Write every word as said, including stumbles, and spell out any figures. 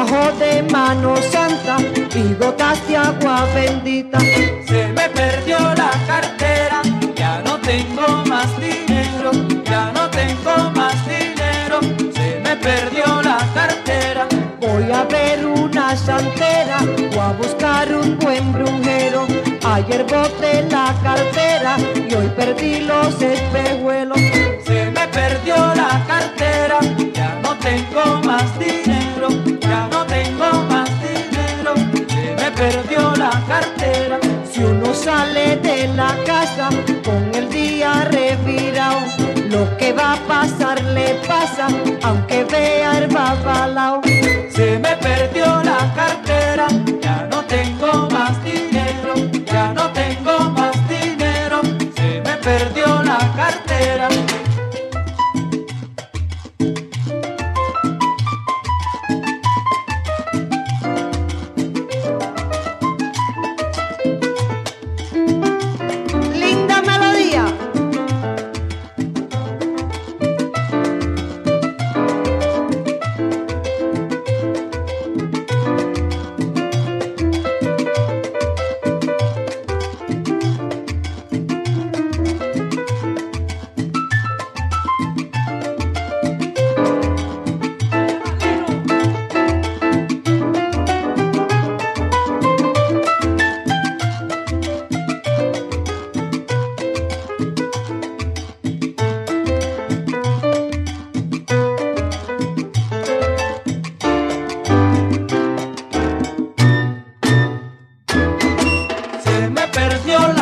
fajo de mano santa y gotas de agua bendita. Se me perdió la cartera, ya no tengo más dinero, ya no tengo más dinero. Se me perdió la cartera. Voy a ver una santera o a buscar un buen brujero. Ayer boté la cartera y hoy perdí los espejuelos. Se me perdió la cartera, ya no tengo más dinero, ya no tengo más dinero. Se me perdió la cartera. Si uno sale de la casa con el día revirado, lo que va a pasar le pasa, aunque vea el babalao. Se me perdió la cartera, ya no tengo más dinero, ya no tengo más dinero. Se me perdió la cartera. Linda melodía. Se me perdió la